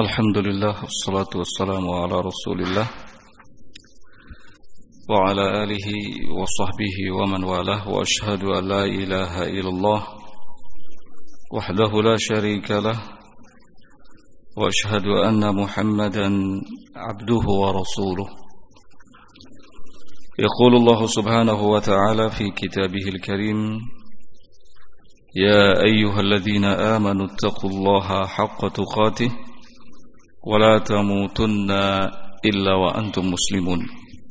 Alhamdulillah, wassalatu wassalamu ala rasulillah wa ala alihi wa sahbihi wa man walah. Wa ashhadu an la ilaha illallah wahdahu la sharika lah wa ashhadu anna muhammadan abduhu wa rasuluh. Yaqulu Allah subhanahu wa ta'ala fi kitabihil karim: Ya ayyuhalladzina amanu ittaqullaha haqqa tuqatih ولا تموتن إلا وأنتم مسلمون.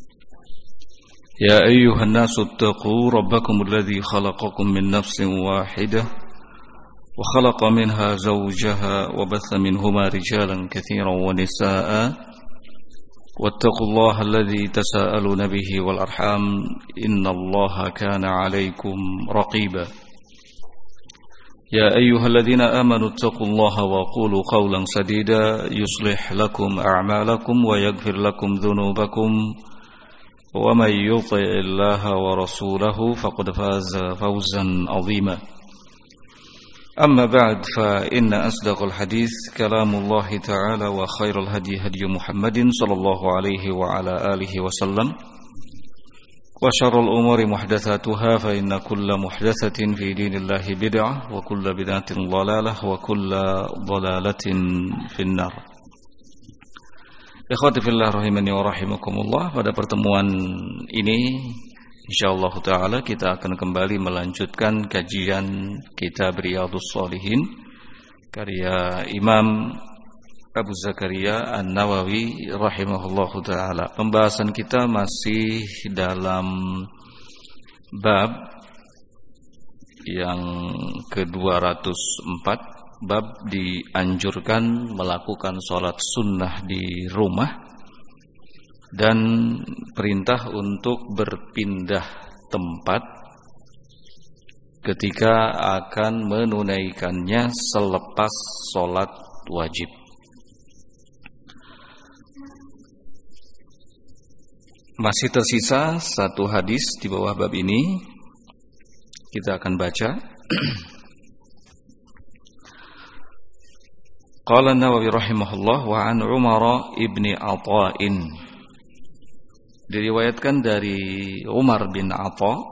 يا أيها الناس اتقوا ربكم الذي خلقكم من نفس واحدة وخلق منها زوجها وبث منهما رجالا كثيرا ونساء واتقوا الله الذي تساءلون به والأرحام إن الله كان عليكم رقيبا. يا أيها الذين آمنوا اتقوا الله وقولوا قولا سديدا يصلح لكم أعمالكم ويغفر لكم ذنوبكم ومن يطع الله ورسوله فقد فاز فوزا عظيما. أما بعد فإن أصدق الحديث كلام الله تعالى وخير الهدي هدي محمد صلى الله عليه وعلى آله وسلم وشر الأمور محدثاتها فإن كل محدثة في دين الله بدعة وكل بدعة ضلالة وكل ضلالة في النار. Ikhwati fillah rahimani wa rahimakumullah. Pada pertemuan ini insyaallah taala kita akan kembali melanjutkan kajian kitab Riyadhus Shalihin karya Imam Abu Zakaria An-Nawawi rahimahullahu ta'ala. Pembahasan kita masih dalam bab yang ke-204, bab dianjurkan melakukan sholat sunnah di rumah dan perintah untuk berpindah tempat ketika akan menunaikannya selepas sholat wajib. Masih tersisa satu hadis di bawah bab ini. Kita akan baca. Qala An-Nawawi rahimahullah wa an Umar ibni Ata'in. Diriwayatkan dari Umar bin Atha'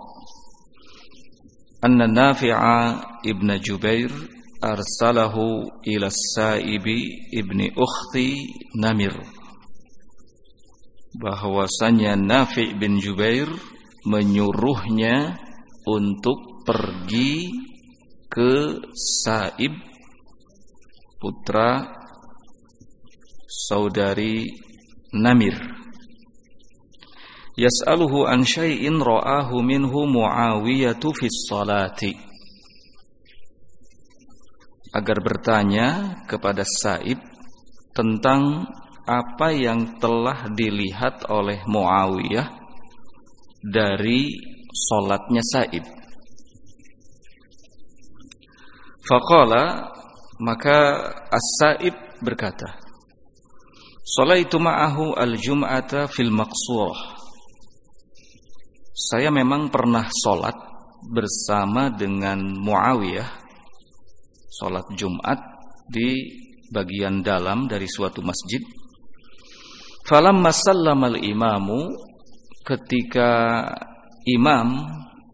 anna Nafi'a ibn Jubair arsalahu ila Sa'ibi ibni ukhti Namir, bahwasanya Nafi' bin Jubair menyuruhnya untuk pergi ke Sa'ib, putra saudari Namir, yas'aluhu an syai'in ra'ahu minhu Muawiyatu fis salati, agar bertanya kepada Sa'ib tentang apa yang telah dilihat oleh Muawiyah dari solatnya Sa'ib. Faqala, maka As-Sa'ib berkata, Sholaitu ma'ahu al-jum'ata fil maqsurah. Saya memang pernah solat bersama dengan Muawiyah, solat Jumat di bagian dalam dari suatu masjid. Falamma sallamal imamu, ketika imam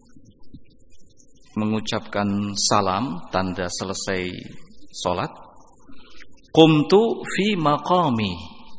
mengucapkan salam tanda selesai salat, qumtu fi maqami,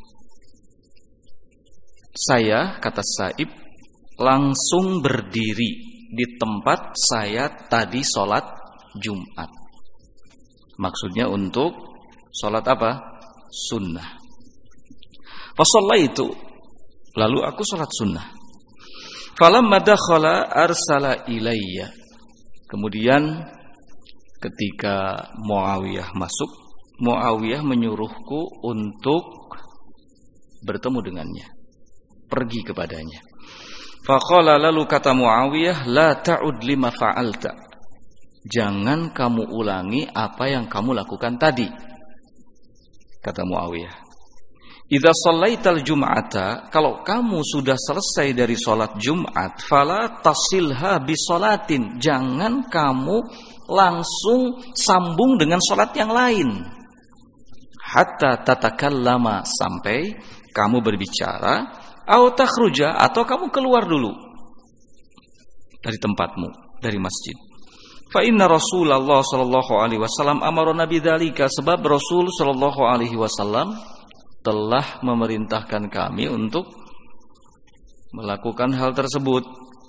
saya, kata Sa'ib, langsung berdiri di tempat saya tadi salat Jumat. Maksudnya untuk salat apa? Sunnah. Fasallaitu, lalu aku salat sunnah. Falamma dakhala arsala ilayya. Kemudian ketika Muawiyah masuk, Muawiyah menyuruhku untuk bertemu dengannya, pergi kepadanya. Faqala, lalu kata Muawiyah, la ta'ud lima fa'alta, jangan kamu ulangi apa yang kamu lakukan tadi. Kata Muawiyah, idza shallaital jum'ata, kalau kamu sudah selesai dari salat Jumat, fala tasilha bisalatin, jangan kamu langsung sambung dengan salat yang lain. hatta tatakallama, sampai kamu berbicara, au takhruja, atau kamu keluar dulu dari tempatmu, dari masjid. Fa inna Rasulullah sallallahu alaihi wasallam amarna bidzalika, sebab Rasul sallallahu alaihi wasallam telah memerintahkan kami untuk melakukan hal tersebut.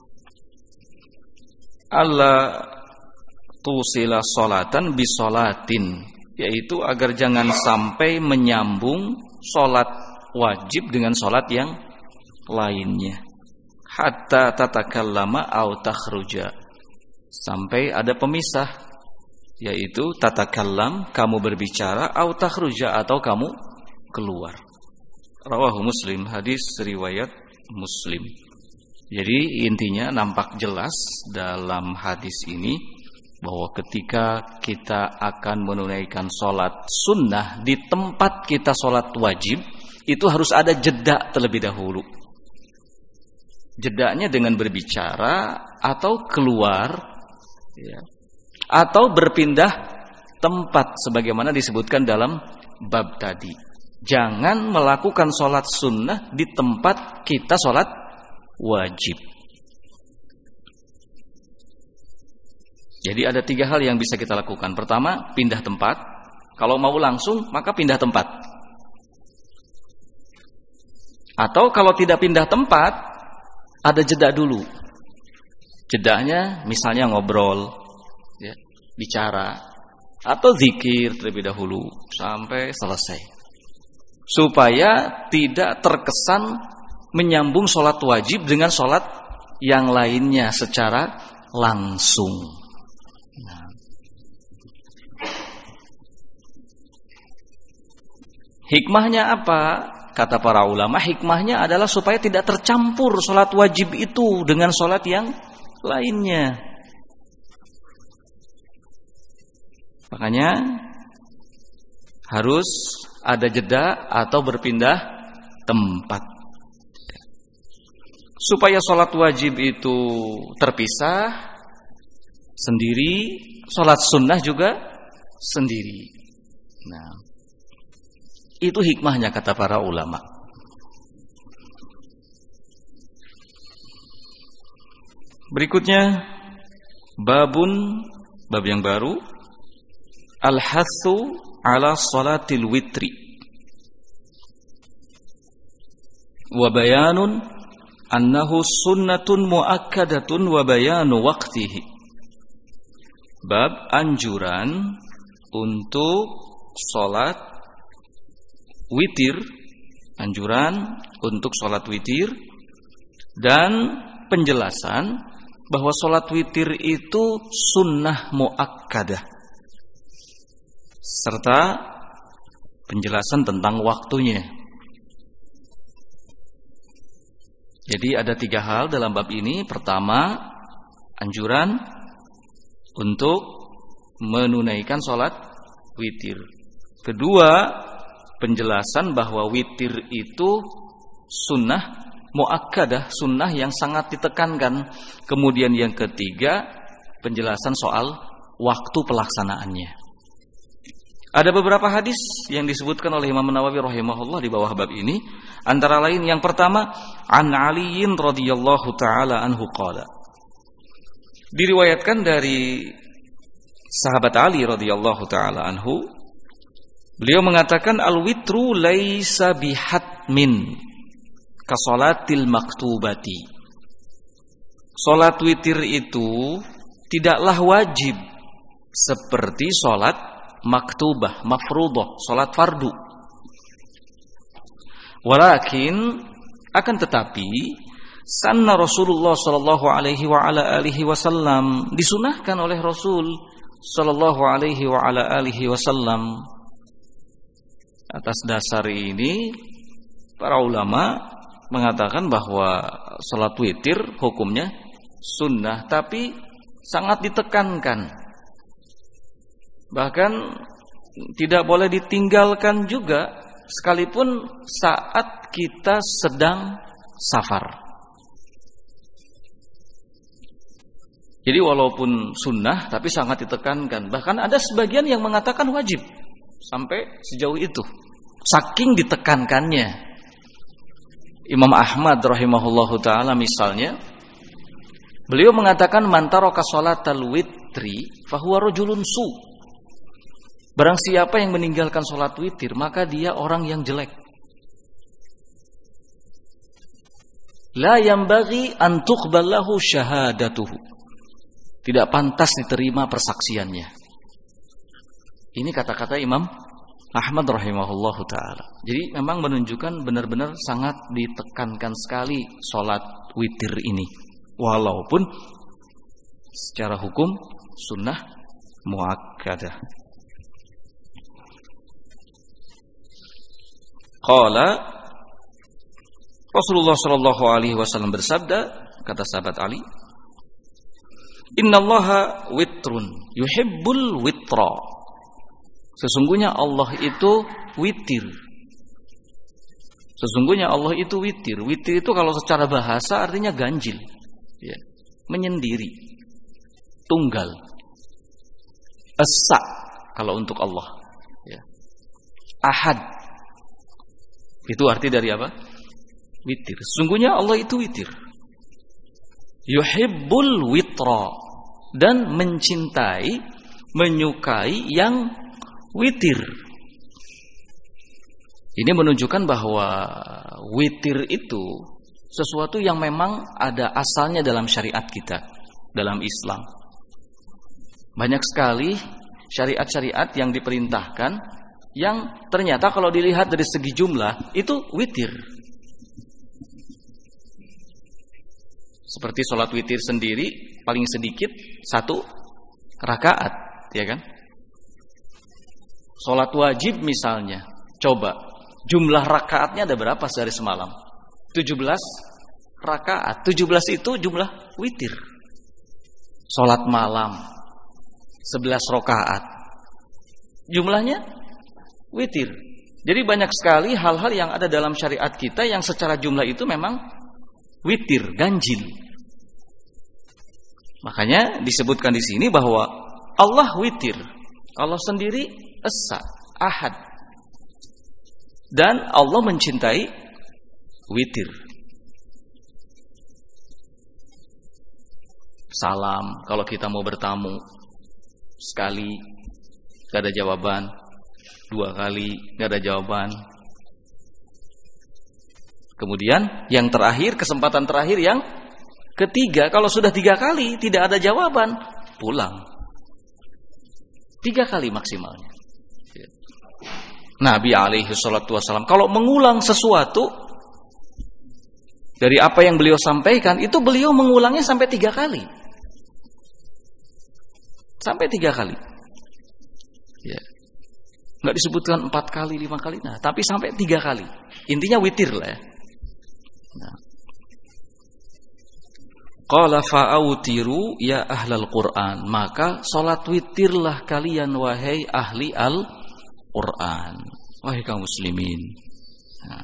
Alla tusila sholatan bisolatin, yaitu agar jangan sampai menyambung sholat wajib dengan sholat yang lainnya. Hatta tatakallama au takhruja, sampai ada pemisah, yaitu tatakallam, kamu berbicara, au takhruja, atau kamu keluar. Rawahu Muslim, hadis riwayat Muslim. Jadi intinya nampak jelas dalam hadis ini bahwa ketika kita akan menunaikan sholat sunnah di tempat kita sholat wajib, itu harus ada jeda terlebih dahulu. Jedanya dengan berbicara atau keluar, ya, atau berpindah tempat sebagaimana disebutkan dalam bab tadi. Jangan melakukan sholat sunnah di tempat kita sholat wajib. Jadi ada 3 hal yang bisa kita lakukan. Pertama, pindah tempat. Kalau mau langsung, maka pindah tempat. Atau kalau tidak pindah tempat, ada jeda dulu. Jedanya misalnya ngobrol, ya, bicara, atau zikir terlebih dahulu sampai selesai, supaya tidak terkesan menyambung sholat wajib dengan sholat yang lainnya secara langsung. Hikmahnya apa? Kata para ulama, hikmahnya adalah supaya tidak tercampur sholat wajib itu dengan sholat yang lainnya. Makanya harus ada jeda atau berpindah tempat, supaya sholat wajib itu terpisah sendiri, sholat sunnah juga sendiri. Nah, itu hikmahnya kata para ulama. Berikutnya bab yang baru, al-hathu ala salatil witri wa bayanun annahu sunnatun muakkadatun wa bayanu waqtihi. Bab anjuran untuk salat witir, anjuran untuk sholat witir, dan penjelasan bahwa sholat witir itu sunnah muakkadah, serta penjelasan tentang waktunya. Jadi ada 3 hal dalam bab ini. Pertama, anjuran untuk menunaikan sholat witir. Kedua, penjelasan bahwa witir itu sunnah muakkadah, sunnah yang sangat ditekankan. Kemudian yang ketiga, penjelasan soal waktu pelaksanaannya. Ada beberapa hadis yang disebutkan oleh Imam Nawawi rahimahullah di bawah bab ini. Antara lain yang pertama, an Aliin radhiyallahu taala anhu qala. Diriwayatkan dari sahabat Ali radhiyallahu taala anhu, beliau mengatakan, al-witru laisa bihatmin kasolatil maktubati. Solat witir itu tidaklah wajib seperti solat maktubah, mafruḍah, solat fardu. Walakin, akan tetapi, sanna Rasulullah sallallahu alaihi wa ala alihi wasallam, disunahkan oleh Rasul sallallahu alaihi wa ala alihi wasallam. Atas dasar ini, para ulama mengatakan bahwa salat witir hukumnya sunnah, tapi sangat ditekankan. Bahkan tidak boleh ditinggalkan juga, sekalipun saat kita sedang safar. Jadi walaupun sunnah, tapi sangat ditekankan. Bahkan ada sebagian yang mengatakan wajib. Sampai sejauh itu. Saking ditekankannya. Imam Ahmad rahimahullahu ta'ala misalnya, beliau mengatakan man taraka sholatal witri fahuwa rajulun su. Barang siapa yang meninggalkan sholat witir, maka dia orang yang jelek. La yambaghi an tuqballahu syahadatuhu. Tidak pantas diterima persaksiannya. Ini kata-kata Imam Ahmad rahimahullahu ta'ala. Jadi memang menunjukkan benar-benar sangat ditekankan sekali sholat witir ini. Walaupun secara hukum sunnah muakkadah. Qala Rasulullah sallallahu alaihi wasallam bersabda, kata sahabat Ali, "Innallaha witrun yuhibbul witra." Sesungguhnya Allah itu witir. Sesungguhnya Allah itu witir. Witir itu kalau secara bahasa artinya ganjil, ya, menyendiri, tunggal. Esa kalau untuk Allah, ya. Ahad. Itu arti dari apa? Witir. Sesungguhnya Allah itu witir. Yuhibbul witra, dan mencintai, menyukai yang witir. Ini menunjukkan bahwa witir itu sesuatu yang memang ada asalnya dalam syariat kita, dalam Islam. Banyak sekali syariat-syariat yang diperintahkan yang ternyata kalau dilihat dari segi jumlah itu witir. Seperti sholat witir sendiri paling sedikit 1 rakaat, ya kan? Sholat wajib misalnya, coba jumlah rakaatnya ada berapa sehari semalam? 17 rakaat. 17 itu jumlah witir. Sholat malam 11 rakaat. Jumlahnya witir. Jadi banyak sekali hal-hal yang ada dalam syariat kita yang secara jumlah itu memang witir, ganjil. Makanya disebutkan di sini bahwa Allah witir. Allah sendiri esa, ahad. Dan Allah mencintai witir. Salam kalau kita mau bertamu, sekali gak ada jawaban, 2 kali gak ada jawaban. Kemudian yang terakhir, kesempatan terakhir yang ketiga, kalau sudah 3 kali tidak ada jawaban, pulang. 3 kali maksimalnya. Nabi alaihi salatu wassalam kalau mengulang sesuatu dari apa yang beliau sampaikan, itu beliau mengulangnya sampai 3 kali. Sampai 3 kali. Ya. Nggak disebutkan 4 kali, 5 kali, nah, tapi sampai 3 kali. Intinya witir lah ya. Nah. Qala fa'autiru ya ahlal Qur'an, maka salat witirlah kalian wahai ahli Al-Qur'an, wahai kaum muslimin. Nah.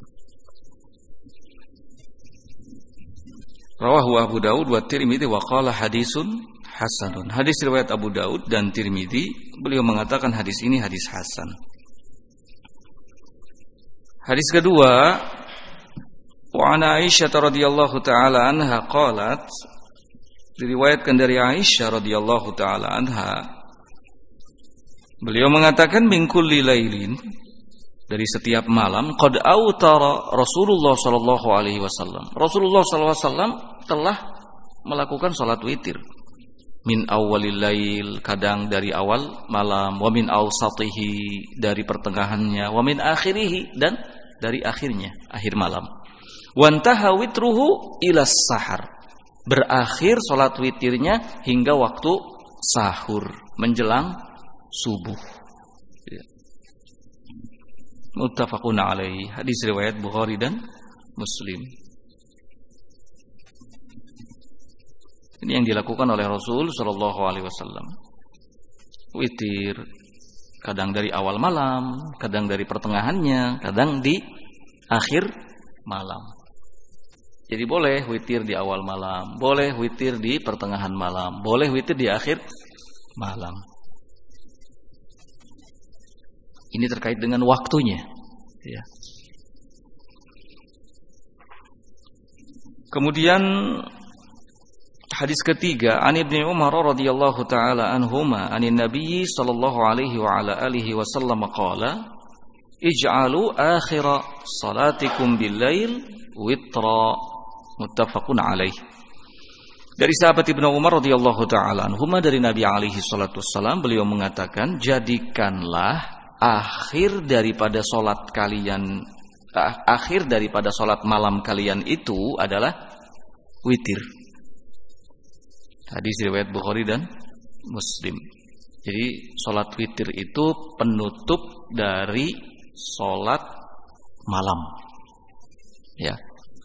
Rawahu Abu Daud wa Tirmidzi wa qala hadisun hasanun. Hadis riwayat Abu Daud dan Tirmidzi, beliau mengatakan hadis ini hadis hasan. Hadis kedua, wa ana Aisyah radhiyallahu taala anha qalat, diriwayatkan dari Aisyah radhiyallahu taala anha, beliau mengatakan min kulli lailin, dari setiap malam, qad autara Rasulullah sallallahu alaihi wasallam. Rasulullah sallallahu alaihi wasallam telah melakukan salat witir. Min awwalil lail, kadang dari awal malam, wa min awsatihi, dari pertengahannya, wa min akhirihi, dan dari akhirnya, akhir malam. Wa antaha witruhu ila sahar, berakhir salat witirnya hingga waktu sahur, menjelang subuh. Muttafaqun alaihi, hadis riwayat Bukhari dan Muslim. Ini yang dilakukan oleh Rasul sallallahu alaihi wasallam. Witir kadang dari awal malam, kadang dari pertengahannya, kadang di akhir malam. Jadi boleh witir di awal malam, boleh witir di pertengahan malam, boleh witir di akhir malam. Ini terkait dengan waktunya, ya. Kemudian hadis ketiga, an Ibnu Umar radhiyallahu taala anhuma anin Nabi sallallahu alaihi wa ala alihi wasallam qala ij'alu akhir salatikum bil-lail witra, muttafaqun alaih. Dari sahabat Ibnu Umar radhiyallahu taala anhuma dari Nabi alaihi salatu wassalam, beliau mengatakan, jadikanlah akhir daripada salat malam kalian itu adalah witir. Hadis riwayat Bukhari dan Muslim. Jadi salat witir itu penutup dari salat malam. Ya.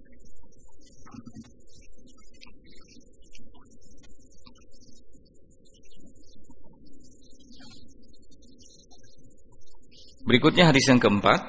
Berikutnya hadis yang keempat.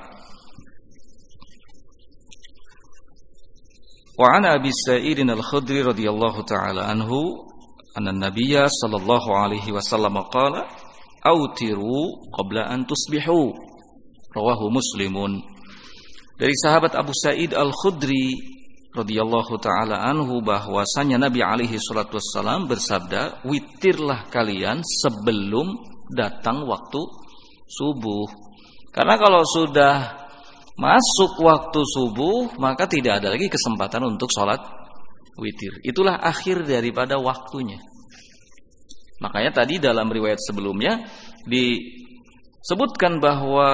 Wa an Abi Sa'id al-Khudri radhiyallahu ta'ala anhu anna an-nabiyya sallallahu alaihi wasallam qala autiru qabla an tusbihu, rawahu Muslimun. Dari sahabat Abu Sa'id al-Khudri radhiyallahu ta'ala anhu bahwasanya Nabi alaihi salatu wassalam bersabda, witirlah kalian sebelum datang waktu subuh. Karena kalau sudah masuk waktu subuh, maka tidak ada lagi kesempatan untuk sholat witir. Itulah akhir daripada waktunya. Makanya tadi dalam riwayat sebelumnya disebutkan bahwa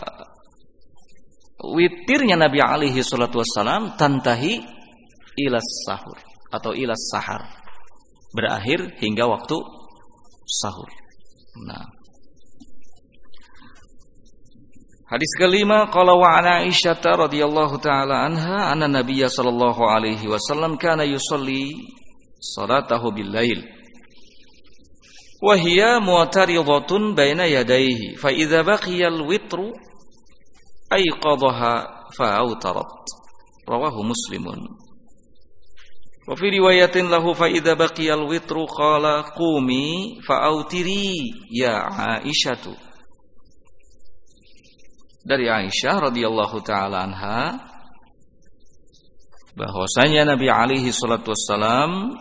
witirnya Nabi alaihi salatu wassalam tantahi ilas sahur atau ilas sahar, berakhir hingga waktu sahur. Nah, hadis kelima, qala wa ana Aisyah radhiyallahu taala anha anna Nabiyya sallallahu alaihi wasallam kana yusalli salatahu bil-lail wa hiya mu'taridatun baina yadayhi fa idza baqiya al-witru ayqadhaha fa autarat, rawahu Muslimun. Wa fi riwayatin lahu fa idza baqiya al-witru qala qumi fa autiri ya Aisyah. Dari Aisyah radhiyallahu taala anha bahwasanya Nabi alaihi salatu wassalam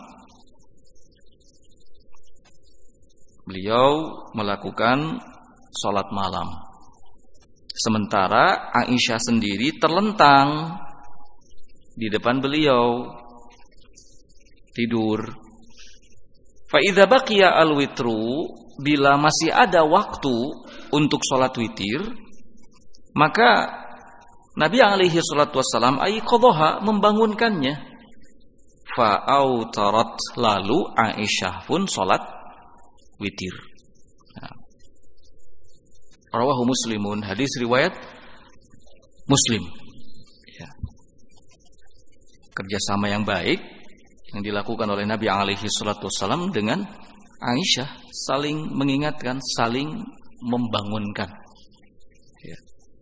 beliau melakukan salat malam, sementara Aisyah sendiri terlentang di depan beliau tidur. Fa idza baqiya al-witru, bila masih ada waktu untuk salat witir, maka Nabi alaihi salatu wassalam ayqadhaha, membangunkannya. Fa'autarat, lalu Aisyah pun salat witir. Nah. Rawahu Muslimun, hadis riwayat Muslim. Ya. Kerjasama yang baik yang dilakukan oleh Nabi alaihi salatu wassalam dengan Aisyah, saling mengingatkan, saling membangunkan. Ya.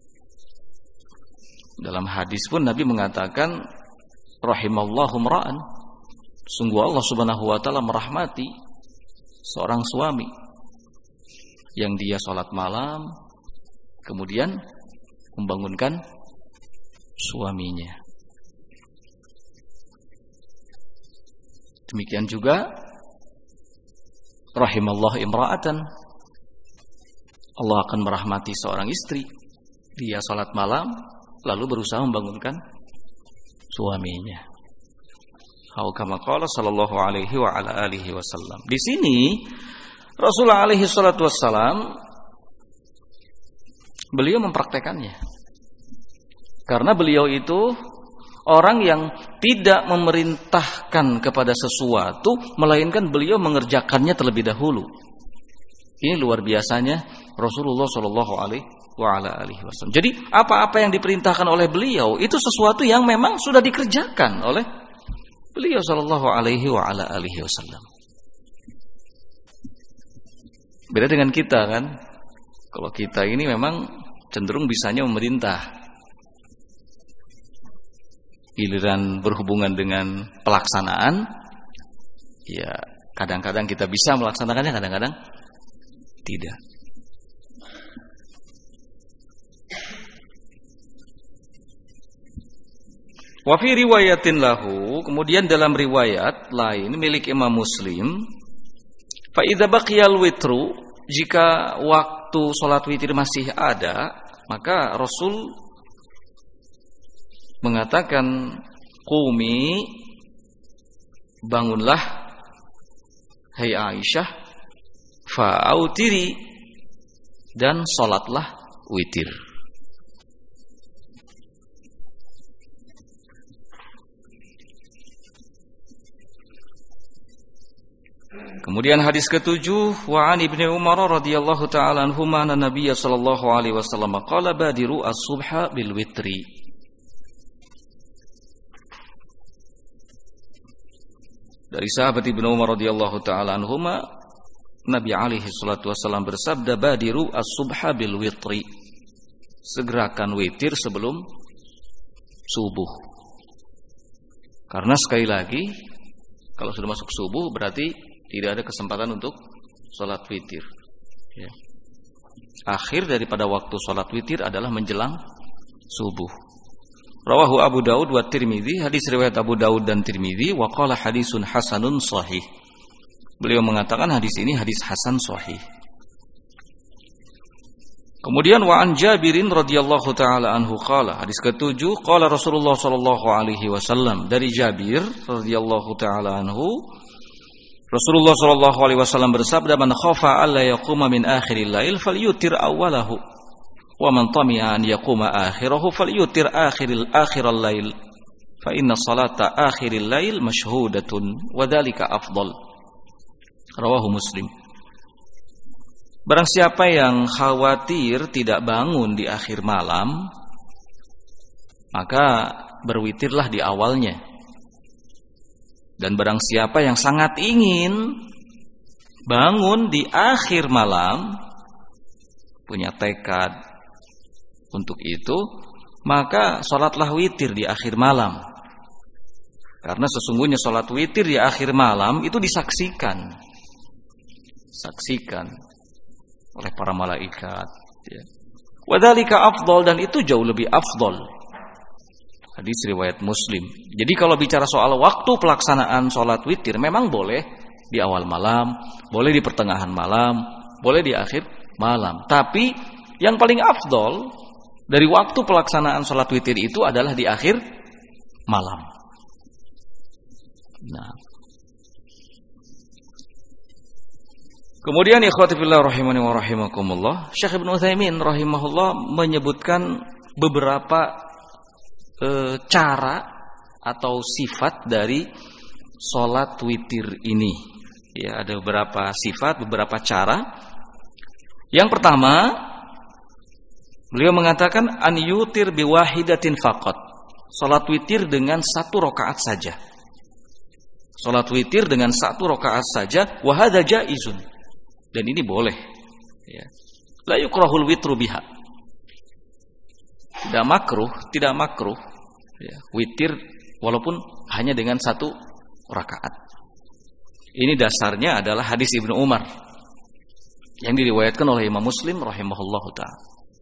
Dalam hadis pun Nabi mengatakan, rahimallahu mra'an, sungguh Allah subhanahu wa ta'ala merahmati seorang suami yang dia sholat malam kemudian membangunkan suaminya. Demikian juga rahimallahu imra'atan, Allah akan merahmati seorang istri, dia sholat malam lalu berusaha membangunkan suaminya. Atau kama qala sallallahu alaihi wa ala alihi wasallam. Di sini Rasulullah alaihi salatu wassalam beliau mempraktekannya. Karena beliau itu orang yang tidak memerintahkan kepada sesuatu, melainkan beliau mengerjakannya terlebih dahulu. Ini luar biasanya Rasulullah sallallahu alaihi wa ala alihi wasallam. Jadi apa-apa yang diperintahkan oleh beliau itu sesuatu yang memang sudah dikerjakan oleh beliau sallallahu alaihi wa ala alihi wasallam. Beda dengan kita kan. Kalau kita ini memang cenderung bisanya memerintah. Giliran berhubungan dengan pelaksanaan, ya kadang-kadang kita bisa melaksanakannya, kadang-kadang tidak. Wa fi riwayatin lahu, kemudian dalam riwayat lain milik Imam Muslim, fa idza baqiyal witru, jika waktu salat witir masih ada, maka Rasul mengatakan, qumi, bangunlah hai Aisyah, fa'autiri, dan salatlah witir. Kemudian hadis ke-7, wa an Ibnu Umar radhiyallahu taala anhuma anna Nabiy sallallahu alaihi wasallam qala badiru as-subha bil witri. Dari sahabat Ibnu Umar radhiyallahu taala anhuma, Nabi alaihi salatu wasallam bersabda, badiru as-subha bil witri. Segerakan witir sebelum subuh. Karena sekali lagi, kalau sudah masuk subuh berarti tidak ada kesempatan untuk sholat witir. Ya. Akhir daripada waktu sholat witir adalah menjelang subuh. Rawahu Abu Daud wa Tirmidzi, hadis riwayat Abu Daud dan Tirmidzi, wa qala hadisun hasanun sahih. Beliau mengatakan hadis ini hadis hasan sahih. Kemudian wa an Jabirin radhiyallahu taala anhu qala, hadis ke-7, qala Rasulullah sallallahu alaihi wasallam, dari Jabir radhiyallahu taala anhu, Rasulullah sallallahu alaihi wasallam bersabda, man khafa alla yaquma min akhiril lail falyutir awwalahu wa man tami'a an yaquma akhirahu falyutir akhiral lail fa inna salata akhiril lail mashhudatun wa dzalika afdal. Rawahu Muslim. Barang siapa yang khawatir tidak bangun di akhir malam, maka berwitirlah di awalnya. Dan barang siapa yang sangat ingin bangun di akhir malam, punya tekad untuk itu, maka sholatlah witir di akhir malam. Karena sesungguhnya sholat witir di akhir malam itu disaksikan oleh para malaikat. Wa dzalika afdal, dan itu jauh lebih afdal. Hadis riwayat Muslim. Jadi kalau bicara soal waktu pelaksanaan sholat witir, memang boleh di awal malam, boleh di pertengahan malam, boleh di akhir malam. Tapi yang paling afdol dari waktu pelaksanaan sholat witir itu adalah di akhir malam. Nah, kemudian ikhwati fillah rahimani wa rahimakumullah, Syekh Ibnu Utsaimin rahimahullah menyebutkan beberapa cara atau sifat dari sholat witir ini. Ya, ada beberapa sifat, beberapa cara. Yang pertama, beliau mengatakan an yutir biwahidatin faqat. Sholat witir dengan satu rakaat saja. Sholat witir dengan satu rakaat saja, wa hadza jaizun. Dan ini boleh. Ya. La yukrahul witru biha. Tidak makruh, ya, witir walaupun hanya dengan satu rakaat. Ini dasarnya adalah hadis Ibnu Umar yang diriwayatkan oleh Imam Muslim rahimahullahu ta'ala.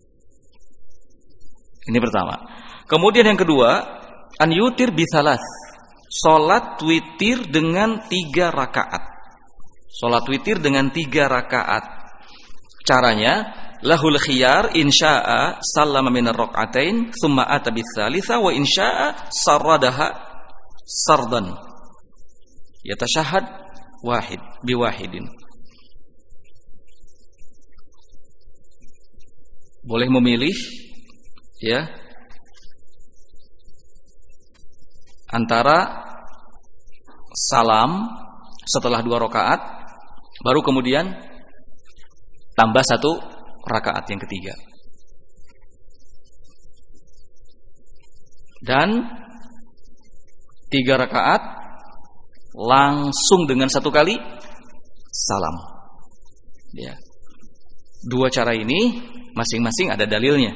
Ini pertama. Kemudian yang kedua, an yutir bisalas. Salat witir dengan 3 rakaat. Salat witir dengan 3 rakaat. Caranya, lahul khiyar insya'a sallama minar rak'atain thumma ata bitsalitsa wa insya'a sarradaha sardan yatashahhad wahid biwahidin. Boleh memilih, ya, antara salam setelah 2 rakaat, baru kemudian tambah 1 rakaat yang ketiga, dan 3 rakaat langsung dengan 1 kali salam. Ya. 2 cara ini masing-masing ada dalilnya.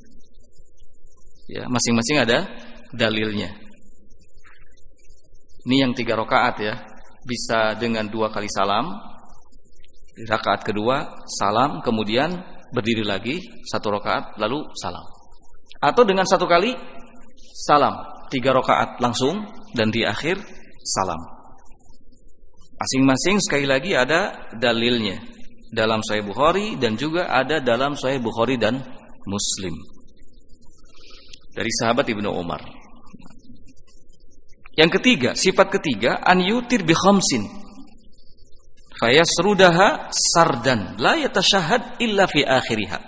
Ya, masing-masing ada dalilnya. Ini yang 3 rakaat ya, bisa dengan 2 kali salam. Di rakaat kedua salam, kemudian berdiri lagi 1 rakaat lalu salam. Atau dengan 1 kali salam, 3 rakaat langsung dan di akhir salam. Masing-masing sekali lagi ada dalilnya dalam Sahih Bukhari dan juga ada dalam Sahih Bukhari dan Muslim dari sahabat Ibnu Umar. Yang ketiga, sifat ketiga, an yutir bi khamsin fayasrudaha sardan la yatashahhad illa fi akhiriha.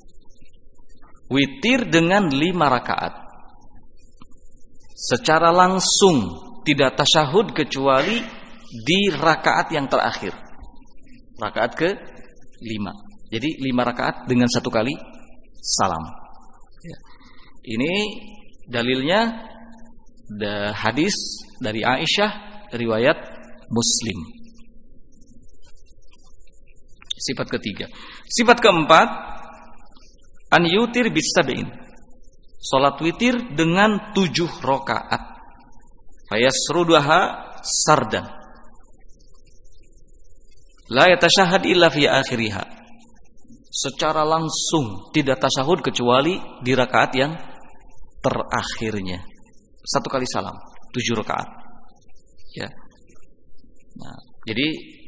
Witir dengan 5 rakaat secara langsung, tidak tasyahud kecuali di rakaat yang terakhir, rakaat ke-5. Jadi 5 rakaat dengan 1 kali salam. Ini dalilnya hadis dari Aisyah riwayat Muslim. Sifat ketiga. Sifat keempat, an yutir bis sab'in. Salat witir dengan 7 rakaat. Fayasrudaha sardan. La yatashahhad illa fi akhiriha. Secara langsung, tidak tasyahud kecuali di rakaat yang terakhirnya. 1 kali salam, 7 rakaat. Ya. Nah, jadi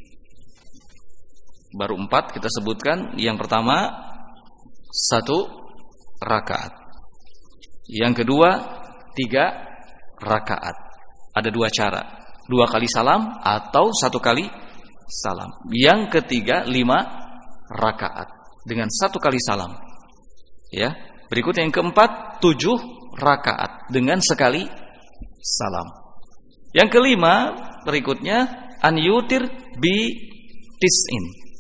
baru 4 kita sebutkan. Yang pertama 1 rakaat. Yang kedua 3 rakaat. Ada 2 cara. 2 kali salam atau 1 kali salam. Yang ketiga 5 rakaat dengan 1 kali salam. Ya. Berikut yang keempat 7 rakaat dengan sekali salam. Yang kelima berikutnya an yutir bi tis'in.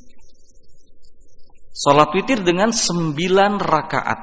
Salat witir dengan 9 rakaat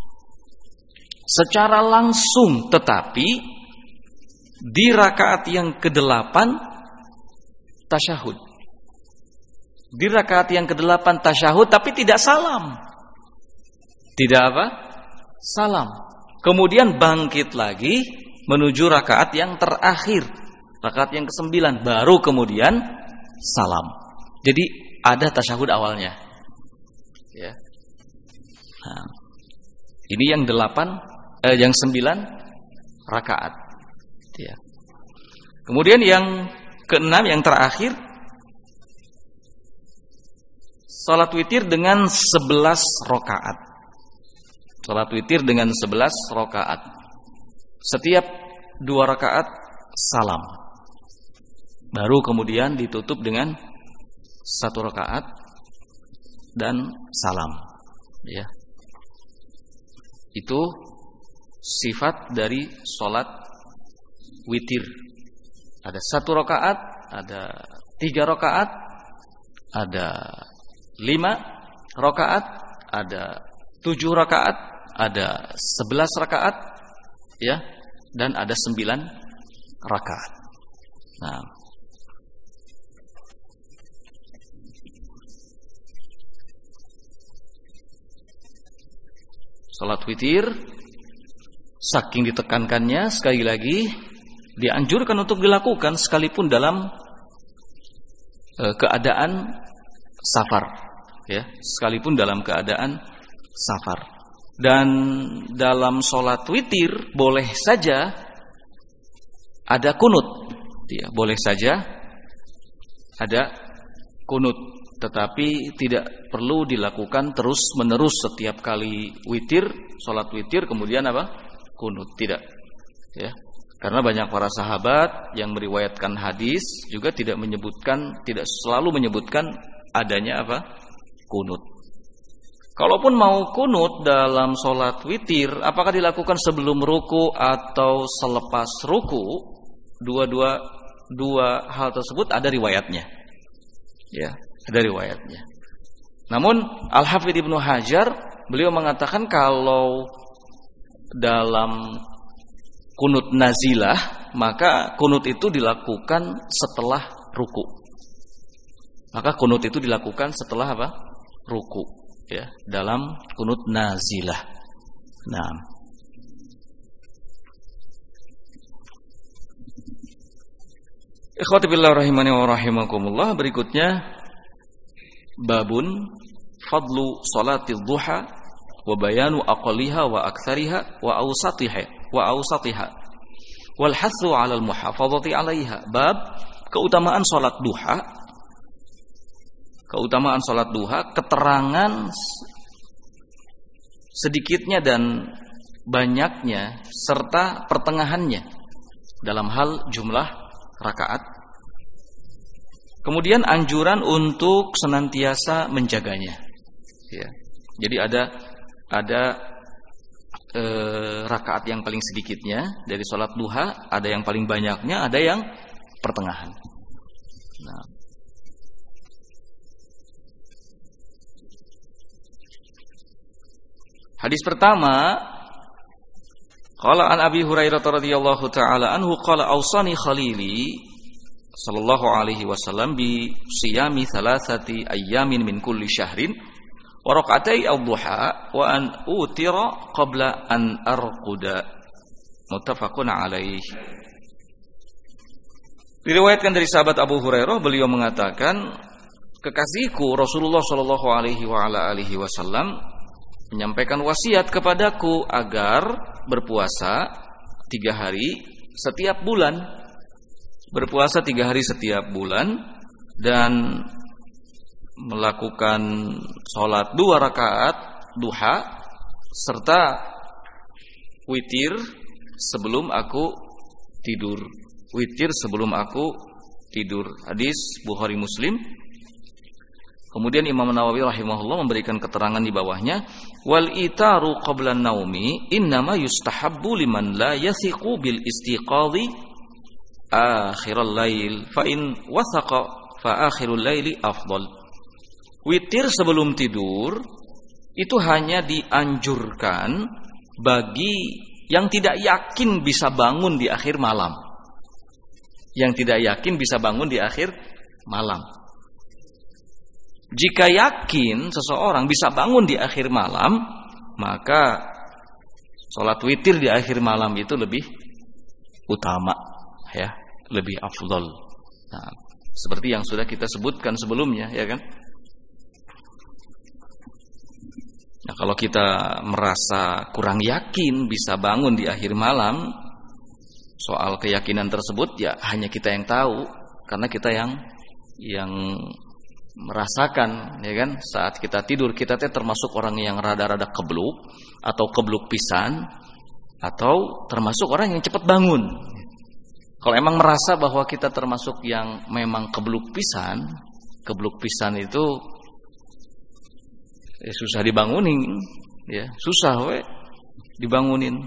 secara langsung, tetapi di rakaat yang ke-8 tasyahud. Di rakaat yang ke-8 tasyahud tapi tidak salam. Tidak apa? Salam. Kemudian bangkit lagi menuju rakaat yang terakhir, rakaat yang ke-9, baru kemudian salam. Jadi ada tasyahud awalnya. Ya. Nah, ini yang 9 rakaat. Ya. Kemudian yang ke-6 yang terakhir, salat witir dengan 11 rakaat. Salat witir dengan 11 rakaat. Setiap 2 rakaat salam. Baru kemudian ditutup dengan 1 rakaat dan salam. Ya. Itu sifat dari salat witir. Ada 1 rakaat, ada 3 rakaat, ada 5 rakaat, ada 7 rakaat, ada 11 rakaat, ya, dan ada 9 rakaat. Nah, salat witir saking ditekankannya, sekali lagi dianjurkan untuk dilakukan sekalipun dalam keadaan safar, ya, sekalipun dalam keadaan safar. Dan dalam sholat witir boleh saja ada kunut, ya, boleh saja ada kunut, tetapi tidak perlu dilakukan terus menerus setiap kali witir, sholat witir kemudian apa? Kunut, tidak, ya. Karena banyak para sahabat yang meriwayatkan hadis juga tidak selalu menyebutkan adanya apa? Kunut. Kalaupun mau kunut dalam sholat witir, apakah dilakukan sebelum ruku atau selepas ruku? Dua hal tersebut ada riwayatnya. Ya, ada riwayatnya. Namun Al-Hafidz Ibnu Hajar beliau mengatakan kalau dalam kunut nazilah, maka kunut itu dilakukan setelah ruku. Maka kunut itu dilakukan setelah apa? Ruku. Ya, dalam kunut nazilah. Nah, ikhwati billah rahimani wa rahimakumullah, berikutnya babun fadlu salatil duha wa bayanu aqalliha wa aktsariha wa awsatiha. wal hathu 'alal muhafadzati 'alaiha. Bab keutamaan salat duha. Keutamaan salat duha, keterangan sedikitnya dan banyaknya serta pertengahannya dalam hal jumlah rakaat. Kemudian anjuran untuk senantiasa menjaganya. Ya. Jadi ada rakaat yang paling sedikitnya dari salat duha, ada yang paling banyaknya, ada yang pertengahan. Nah. Hadis pertama, qala an Abi Hurairah radhiyallahu taala anhu qala awsani khalili sallallahu alaihi wasallam bi siyami thalathati ayyamin min kulli syahrin wa rak'atai ad-duha wa an utira qabla an arquda. Muttafaqun alaih. Diriwayatkan dari sahabat Abu Hurairah, beliau mengatakan, kekasihku Rasulullah sallallahu alaihi wa ala alihi wasallam menyampaikan wasiat kepadaku agar berpuasa 3 hari setiap bulan. Berpuasa 3 hari setiap bulan dan melakukan sholat 2 rakaat duha serta witir sebelum aku tidur. Witir sebelum aku tidur. Hadis Bukhari Muslim. Kemudian Imam Nawawi rahimahullah memberikan keterangan di bawahnya, wal itaru qabla naumi innama yustahabbu liman la yathiqu bil istiqadhi akhiral lail fa in wathaqa fa akhirul laili afdal. Witir sebelum tidur itu hanya dianjurkan bagi yang tidak yakin bisa bangun di akhir malam. Yang tidak yakin bisa bangun di akhir malam. Jika yakin seseorang bisa bangun di akhir malam, maka sholat witir di akhir malam itu lebih utama, ya, lebih afdal. Nah, seperti yang sudah kita sebutkan sebelumnya, ya kan? Nah, kalau kita merasa kurang yakin bisa bangun di akhir malam, soal keyakinan tersebut ya hanya kita yang tahu, karena kita yang merasakan, ya kan, saat kita tidur kita termasuk orang yang rada-rada kebluk atau kebluk pisan, atau termasuk orang yang cepat bangun. Kalau emang merasa bahwa kita termasuk yang memang kebluk pisan itu ya susah dibangunin, ya susah dibangunin.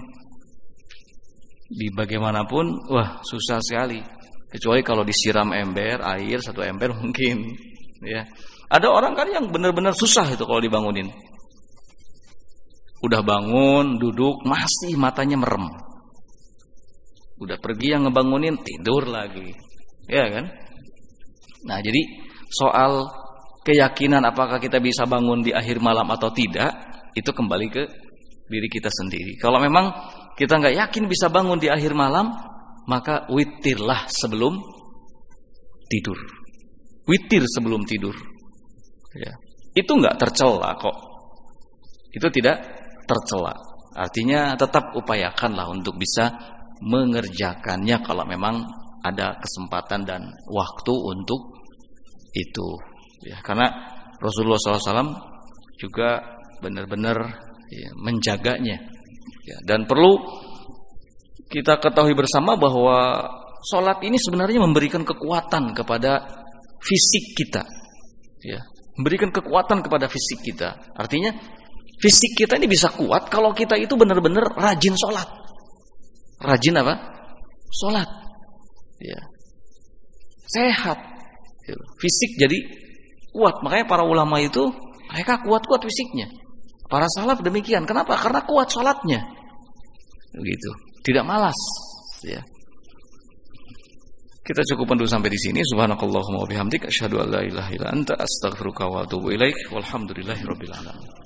Di bagaimanapun, wah susah sekali. Kecuali kalau disiram air 1 ember mungkin. Ya, ada orang kan yang benar-benar susah itu kalau dibangunin. Udah bangun, duduk, masih matanya merem. Udah pergi yang ngebangunin, tidur lagi. Ya kan? Nah, jadi soal keyakinan apakah kita bisa bangun di akhir malam atau tidak, itu kembali ke diri kita sendiri. Kalau memang kita nggak yakin bisa bangun di akhir malam, maka witirlah sebelum tidur. Witir sebelum tidur, ya. Itu nggak tercela kok. Itu tidak tercela. Artinya tetap upayakanlah untuk bisa mengerjakannya kalau memang ada kesempatan dan waktu untuk itu. Ya, karena Rasulullah SAW juga benar-benar menjaganya. Ya, dan perlu kita ketahui bersama bahwa sholat ini sebenarnya memberikan kekuatan kepada fisik kita, ya, memberikan kekuatan kepada fisik kita. Artinya fisik kita ini bisa kuat kalau kita itu benar-benar rajin sholat. Rajin apa? Sholat, ya, sehat, fisik jadi kuat. Makanya para ulama itu mereka kuat-kuat fisiknya. Para salaf demikian. Kenapa? Karena kuat sholatnya, begitu. Tidak malas, ya. Kita cukupkan dulu sampai di sini. Subhanakallahumma wa bihamdika asyhadu an la ilaha illa anta astaghfiruka wa atubu ilaik. Walhamdulillahirabbil alamin.